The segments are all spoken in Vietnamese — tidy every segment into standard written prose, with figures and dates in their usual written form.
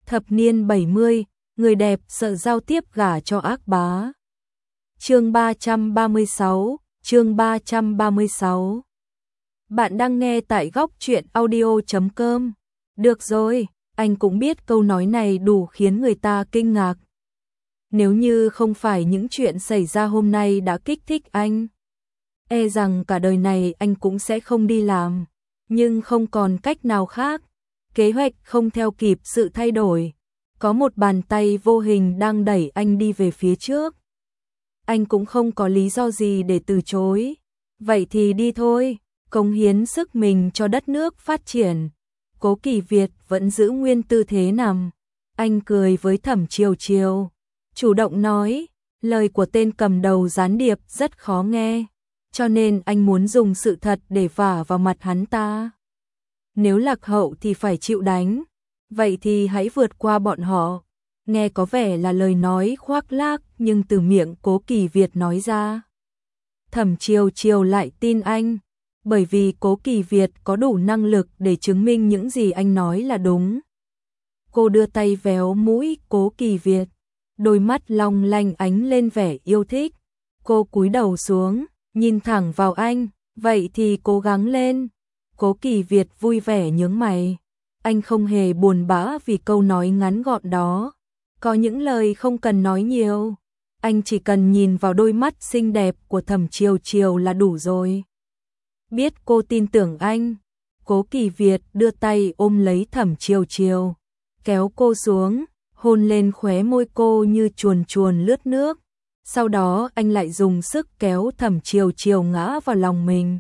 Thập niên 70, người đẹp sợ giao tiếp gả cho ác bá. Chương 336. Bạn đang nghe tại góc truyện audio.com. Được rồi, anh cũng biết câu nói này đủ khiến người ta kinh ngạc. Nếu như không phải những chuyện xảy ra hôm nay đã kích thích anh, e rằng cả đời này anh cũng sẽ không đi làm. Nhưng không còn cách nào khác, kế hoạch không theo kịp sự thay đổi. Có một bàn tay vô hình đang đẩy anh đi về phía trước. Anh cũng không có lý do gì để từ chối. Vậy thì đi thôi, cống hiến sức mình cho đất nước phát triển. Cố Kỳ Việt vẫn giữ nguyên tư thế nằm. Anh cười với Thẩm Chiều Chiều, chủ động nói, lời của tên cầm đầu gián điệp rất khó nghe, cho nên anh muốn dùng sự thật để vả vào mặt hắn ta. Nếu lạc hậu thì phải chịu đánh, vậy thì hãy vượt qua bọn họ. Nghe có vẻ là lời nói khoác lác, nhưng từ miệng Cố Kỳ Việt nói ra, Thẩm Chiều Chiều lại tin anh, bởi vì Cố Kỳ Việt có đủ năng lực để chứng minh những gì anh nói là đúng. Cô đưa tay véo mũi Cố Kỳ Việt, đôi mắt long lanh ánh lên vẻ yêu thích. Cô cúi đầu xuống, nhìn thẳng vào anh, vậy thì cố gắng lên. Cố Kỳ Việt vui vẻ nhướng mày, anh không hề buồn bã vì câu nói ngắn gọn đó. Có những lời không cần nói nhiều, anh chỉ cần nhìn vào đôi mắt xinh đẹp của Thẩm Chiều Chiều là đủ rồi. Biết cô tin tưởng anh, Cố Kỳ Việt đưa tay ôm lấy Thẩm Chiều Chiều, kéo cô xuống, hôn lên khóe môi cô như chuồn chuồn lướt nước. Sau đó anh lại dùng sức kéo Thẩm Chiều Chiều ngã vào lòng mình.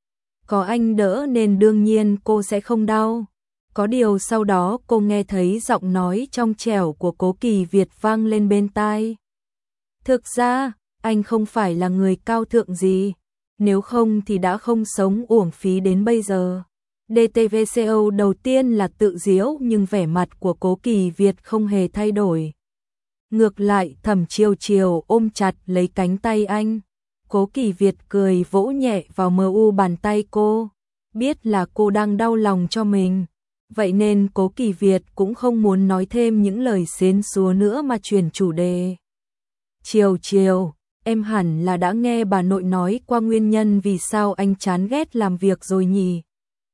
Có anh đỡ nên đương nhiên cô sẽ không đau. Có điều sau đó cô nghe thấy giọng nói trong trẻo của Cố Kỳ Việt vang lên bên tai. Thực ra, anh không phải là người cao thượng gì, nếu không thì đã không sống uổng phí đến bây giờ. DTVCO đầu tiên là tự giễu, nhưng vẻ mặt của Cố Kỳ Việt không hề thay đổi. Ngược lại, Thẩm Chiều Chiều ôm chặt lấy cánh tay anh. Cố Kỳ Việt cười vỗ nhẹ vào bàn tay cô, biết là cô đang đau lòng cho mình. Vậy nên Cố Kỳ Việt cũng không muốn nói thêm những lời xến xúa nữa mà chuyển chủ đề. Chiều Chiều, em hẳn là đã nghe bà nội nói qua nguyên nhân vì sao anh chán ghét làm việc rồi nhỉ?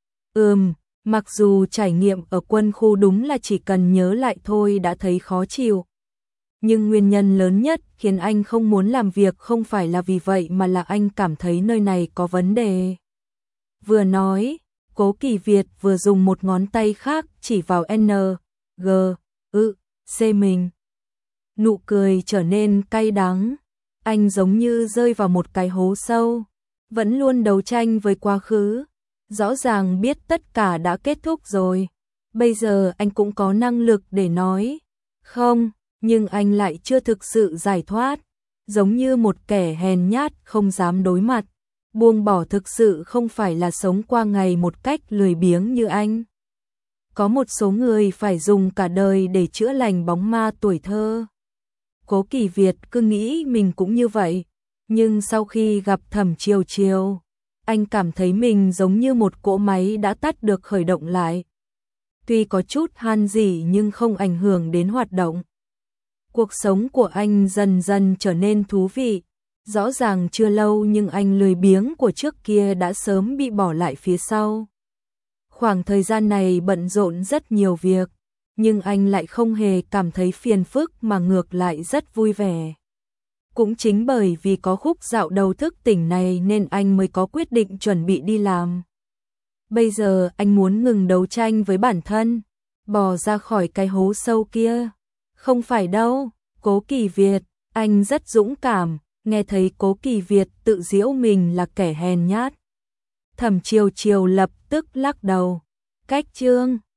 Mặc dù trải nghiệm ở quân khu đúng là chỉ cần nhớ lại thôi đã thấy khó chịu. Nhưng nguyên nhân lớn nhất khiến anh không muốn làm việc không phải là vì vậy mà là anh cảm thấy nơi này có vấn đề. Vừa nói, Cố Kỳ Việt vừa dùng một ngón tay khác chỉ vào N, G, C mình. Nụ cười trở nên cay đắng. Anh giống như rơi vào một cái hố sâu, vẫn luôn đấu tranh với quá khứ. Rõ ràng biết tất cả đã kết thúc rồi. Bây giờ anh cũng có năng lực để nói không, nhưng anh lại chưa thực sự giải thoát. Giống như một kẻ hèn nhát không dám đối mặt. Buông bỏ thực sự không phải là sống qua ngày một cách lười biếng như anh. Có một số người phải dùng cả đời để chữa lành bóng ma tuổi thơ. Cố Kỳ Việt cứ nghĩ mình cũng như vậy. Nhưng sau khi gặp Thẩm Chiều Chiều, anh cảm thấy mình giống như một cỗ máy đã tắt được khởi động lại. Tuy có chút han rỉ nhưng không ảnh hưởng đến hoạt động. Cuộc sống của anh dần dần trở nên thú vị. Rõ ràng chưa lâu nhưng anh lười biếng của trước kia đã sớm bị bỏ lại phía sau. Khoảng thời gian này bận rộn rất nhiều việc, nhưng anh lại không hề cảm thấy phiền phức mà ngược lại rất vui vẻ. Cũng chính bởi vì có khúc dạo đầu thức tỉnh này nên anh mới có quyết định chuẩn bị đi làm. Bây giờ anh muốn ngừng đấu tranh với bản thân, bò ra khỏi cái hố sâu kia. Không phải đâu, Cố Kỳ Việt, anh rất dũng cảm. Nghe thấy Cố Kỳ Việt tự giễu mình là kẻ hèn nhát, Thẩm Chiều Chiều lập tức lắc đầu. Cách chương